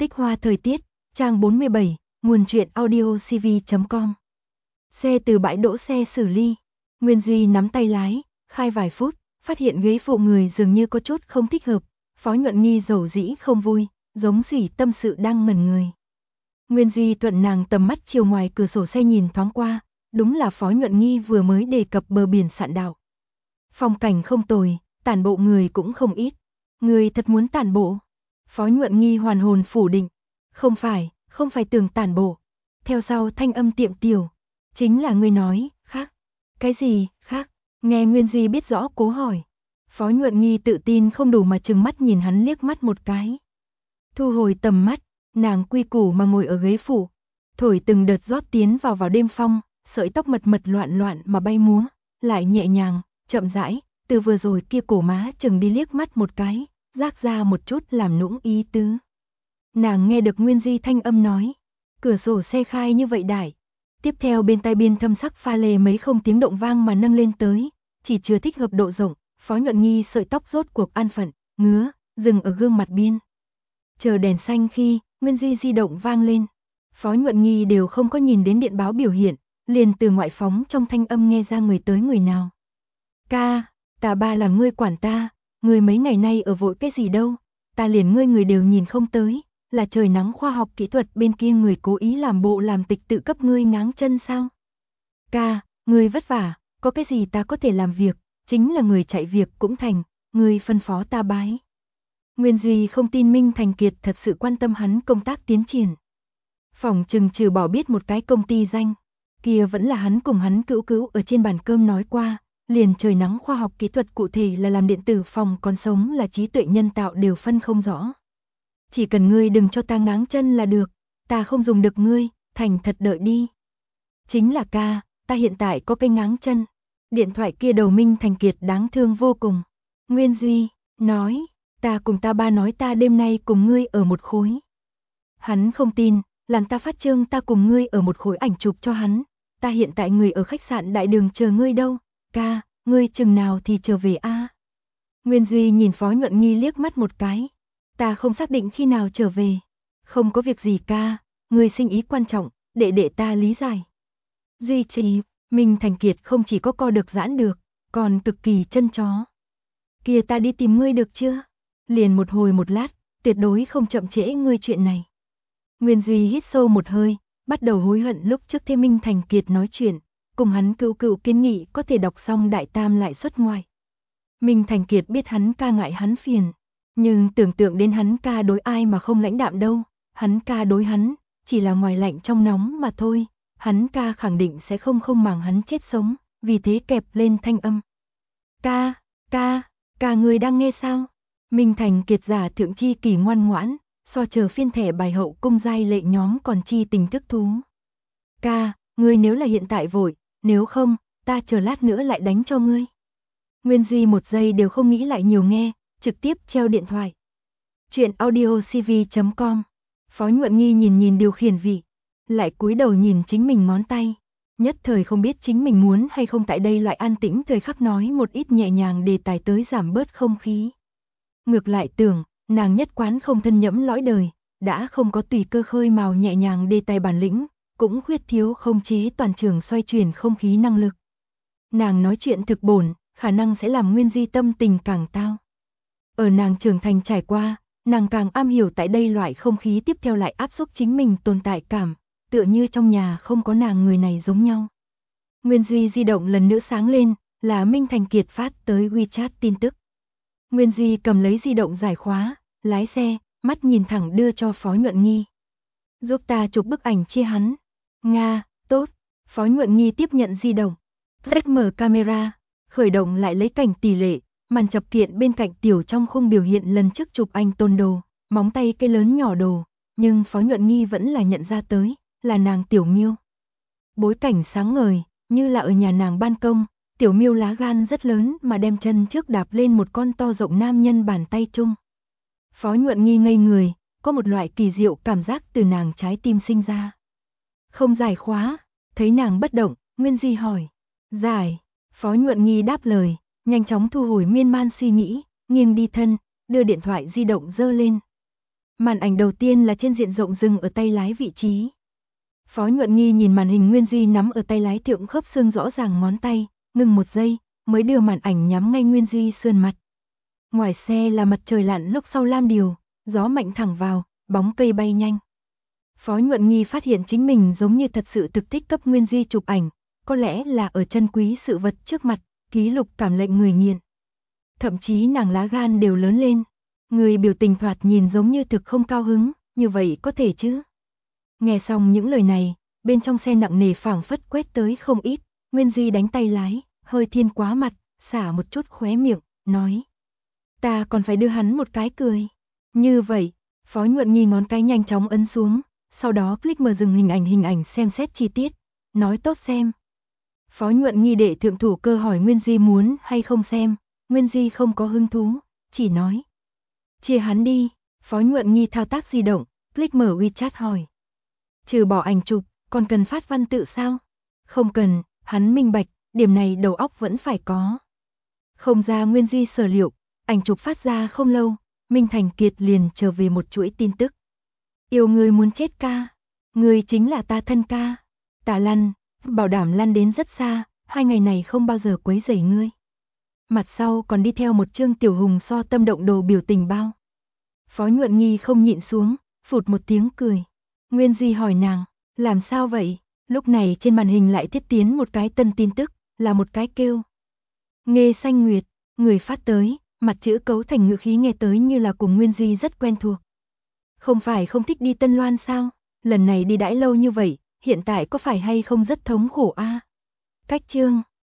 Tích hoa thời tiết, trang 47, nguồn truyện audio cv.com. Xe từ bãi đỗ xe xử lý. Nguyên Duy nắm tay lái, khai vài phút, phát hiện ghế phụ người dường như có chút không thích hợp. Phó Nhuận Nghi dầu dĩ không vui, giống xủy tâm sự đang ngẩn người. Nguyên Duy thuận nàng tầm mắt chiều ngoài cửa sổ xe nhìn thoáng qua, đúng là Phó Nhuận Nghi vừa mới đề cập bờ biển Sạn Đạo. Phong cảnh không tồi, tản bộ người cũng không ít. Người thật muốn tản bộ? Phó Nhuận Nghi hoàn hồn phủ định. Không phải tưởng tản bộ. Theo sau thanh âm tiệm tiểu. Chính là ngươi nói, khác. Cái gì, khác? Nghe Nguyên Duy biết rõ cố hỏi. Phó Nhuận Nghi tự tin không đủ mà trừng mắt nhìn hắn liếc mắt một cái. Thu hồi tầm mắt, nàng quy củ mà ngồi ở ghế phụ. Thổi từng đợt rót tiến vào đêm phong, sợi tóc mật mật loạn loạn mà bay múa, lại nhẹ nhàng, chậm rãi, từ vừa rồi kia cổ má chừng đi liếc mắt một cái, rác ra một chút làm nũng ý tứ. Nàng nghe được Nguyên Duy thanh âm nói, cửa sổ xe khai như vậy đại. Tiếp theo bên tai biên thâm sắc pha lê mấy không tiếng động vang mà nâng lên tới, chỉ chưa thích hợp độ rộng, Phó Nhuận Nghi sợi tóc rốt cuộc an phận, ngứa, dừng ở gương mặt biên. Chờ đèn xanh khi, Nguyên Duy di động vang lên. Phó Nhuận Nghi đều không có nhìn đến điện báo biểu hiện, liền từ ngoại phóng trong thanh âm nghe ra người tới người nào. Ca, ta ba làm ngươi quản ta, ngươi mấy ngày nay ở vội cái gì đâu, ta liền ngươi người đều nhìn không tới, là trời nắng khoa học kỹ thuật bên kia người cố ý làm bộ làm tịch tự cấp ngươi ngáng chân sao? Ca, ngươi vất vả, có cái gì ta có thể làm việc, chính là người chạy việc cũng thành, ngươi phân phó ta bái. Nguyên Duy không tin Minh Thành Kiệt thật sự quan tâm hắn công tác tiến triển. Phỏng chừng trừ bỏ biết một cái công ty danh, kia vẫn là hắn cùng hắn cữu ở trên bàn cơm nói qua, liền trời nắng khoa học kỹ thuật cụ thể là làm điện tử phòng còn sống là trí tuệ nhân tạo đều phân không rõ. Chỉ cần ngươi đừng cho ta ngáng chân là được, ta không dùng được ngươi, thành thật đợi đi. Chính là ca, ta hiện tại có cái ngáng chân. Điện thoại kia đầu Minh Thành Kiệt đáng thương vô cùng. Nguyên Duy, nói, ta cùng ta ba nói ta đêm nay cùng ngươi ở một khối. Hắn không tin, làm ta phát trương ta cùng ngươi ở một khối ảnh chụp cho hắn. Ta hiện tại người ở khách sạn đại đường chờ ngươi đâu, ca, ngươi chừng nào thì trở về a? Nguyên Duy nhìn Phó Nhuận Nghi liếc mắt một cái. Ta không xác định khi nào trở về. Không có việc gì ca, ngươi sinh ý quan trọng, để ta lý giải. Duy trì, Minh Thành Kiệt không chỉ có co được giãn được, còn cực kỳ chân chó. Kìa ta đi tìm ngươi được chưa? Liền một hồi một lát, tuyệt đối không chậm trễ ngươi chuyện này. Nguyên Duy hít sâu một hơi, bắt đầu hối hận lúc trước thêm Minh Thành Kiệt nói chuyện, cùng hắn cữu kiến nghị có thể đọc xong Đại Tam lại xuất ngoại. Minh Thành Kiệt biết hắn ca ngại hắn phiền, nhưng tưởng tượng đến hắn ca đối ai mà không lãnh đạm đâu, hắn ca đối hắn, chỉ là ngoài lạnh trong nóng mà thôi, hắn ca khẳng định sẽ không màng hắn chết sống, vì thế kẹp lên thanh âm. Ca người đang nghe sao? Minh Thành Kiệt giả thượng chi kỳ ngoan ngoãn, so chờ phiên thẻ bài hậu cung giai lệ nhóm còn chi tình thức thú. Ca, ngươi nếu là hiện tại vội, nếu không, ta chờ lát nữa lại đánh cho ngươi. Nguyên Duy một giây đều không nghĩ lại nhiều nghe, trực tiếp treo điện thoại. Chuyện audio cv.com. Phó Nhuận Nghi nhìn điều khiển vị, lại cúi đầu nhìn chính mình ngón tay. Nhất thời không biết chính mình muốn hay không tại đây loại an tĩnh thời khắc nói một ít nhẹ nhàng đề tài tới giảm bớt không khí. Ngược lại tưởng, nàng nhất quán không thân nhẫm lõi đời, đã không có tùy cơ khơi mào nhẹ nhàng đề tài bản lĩnh, cũng khuyết thiếu không chế toàn trường xoay chuyển không khí năng lực. Nàng nói chuyện thực bổn, khả năng sẽ làm Nguyên Duy tâm tình càng tao. Ở nàng trưởng thành trải qua, nàng càng am hiểu tại đây loại không khí tiếp theo lại áp xúc chính mình tồn tại cảm, tựa như trong nhà không có nàng người này giống nhau. Nguyên Duy di động lần nữa sáng lên, là Minh Thành Kiệt phát tới WeChat tin tức. Nguyên Duy cầm lấy di động giải khóa, lái xe, mắt nhìn thẳng đưa cho Phó Nhuận Nghi. Giúp ta chụp bức ảnh chia hắn. Nga, tốt. Phó Nhuận Nghi tiếp nhận di động. Vách mở camera, khởi động lại lấy cảnh tỷ lệ, màn chập kiện bên cạnh tiểu trong khung biểu hiện lần trước chụp anh tôn đồ, móng tay cây lớn nhỏ đồ, nhưng Phó Nhuận Nghi vẫn là nhận ra tới, là nàng Tiểu Miêu. Bối cảnh sáng ngời, như là ở nhà nàng ban công, Tiểu Miêu lá gan rất lớn mà đem chân trước đạp lên một con to rộng nam nhân bàn tay chung. Phó Nhuận Nghi ngây người, có một loại kỳ diệu cảm giác từ nàng trái tim sinh ra. Không giải khóa, thấy nàng bất động, Nguyên Duy hỏi. Giải, Phó Nhuận Nghi đáp lời, nhanh chóng thu hồi miên man suy nghĩ, nghiêng đi thân, đưa điện thoại di động giơ lên. Màn ảnh đầu tiên là trên diện rộng dừng ở tay lái vị trí. Phó Nhuận Nghi nhìn màn hình Nguyên Duy nắm ở tay lái thượng khớp xương rõ ràng ngón tay, ngừng một giây, mới đưa màn ảnh nhắm ngay Nguyên Duy sườn mặt. Ngoài xe là mặt trời lặn lúc sau lam điều, gió mạnh thẳng vào, bóng cây bay nhanh. Phó Nhuận Nghi phát hiện chính mình giống như thật sự thực tích cấp Nguyên Duy chụp ảnh, có lẽ là ở chân quý sự vật trước mặt, ký lục cảm lệnh người nghiện. Thậm chí nàng lá gan đều lớn lên, người biểu tình thoạt nhìn giống như thực không cao hứng, như vậy có thể chứ? Nghe xong những lời này, bên trong xe nặng nề phảng phất quét tới không ít, Nguyên Duy đánh tay lái, hơi thiên quá mặt, xả một chút khóe miệng, nói. Ta còn phải đưa hắn một cái cười. Như vậy, Phó Nhuận Nghi ngón cái nhanh chóng ấn xuống, sau đó click mở dừng hình ảnh xem xét chi tiết, nói tốt xem. Phó Nhuận Nghi để thượng thủ cơ hỏi Nguyên Duy muốn hay không xem, Nguyên Duy không có hứng thú, chỉ nói. Chia hắn đi, Phó Nhuận Nghi thao tác di động, click mở WeChat hỏi. Trừ bỏ ảnh chụp, còn cần phát văn tự sao? Không cần, hắn minh bạch, điểm này đầu óc vẫn phải có. Không ra Nguyên Duy sở liệu, ảnh chụp phát ra không lâu, Minh Thành Kiệt liền trở về một chuỗi tin tức. Yêu người muốn chết ca, người chính là ta thân ca. Ta lăn, bảo đảm lăn đến rất xa, 2 ngày này không bao giờ quấy rầy ngươi. Mặt sau còn đi theo một chương tiểu hùng so tâm động đồ biểu tình bao. Phó Nhuận Nghi không nhịn xuống, phụt một tiếng cười. Nguyên Duy hỏi nàng, làm sao vậy? Lúc này trên màn hình lại thiết tiến một cái tân tin tức, là một cái kêu. Nghê xanh nguyệt, người phát tới, mặt chữ cấu thành ngữ khí nghe tới như là cùng Nguyên Duy rất quen thuộc. Không phải không thích đi Tân Loan sao? Lần này đi đãi lâu như vậy, hiện tại có phải hay không rất thống khổ a? Cách chương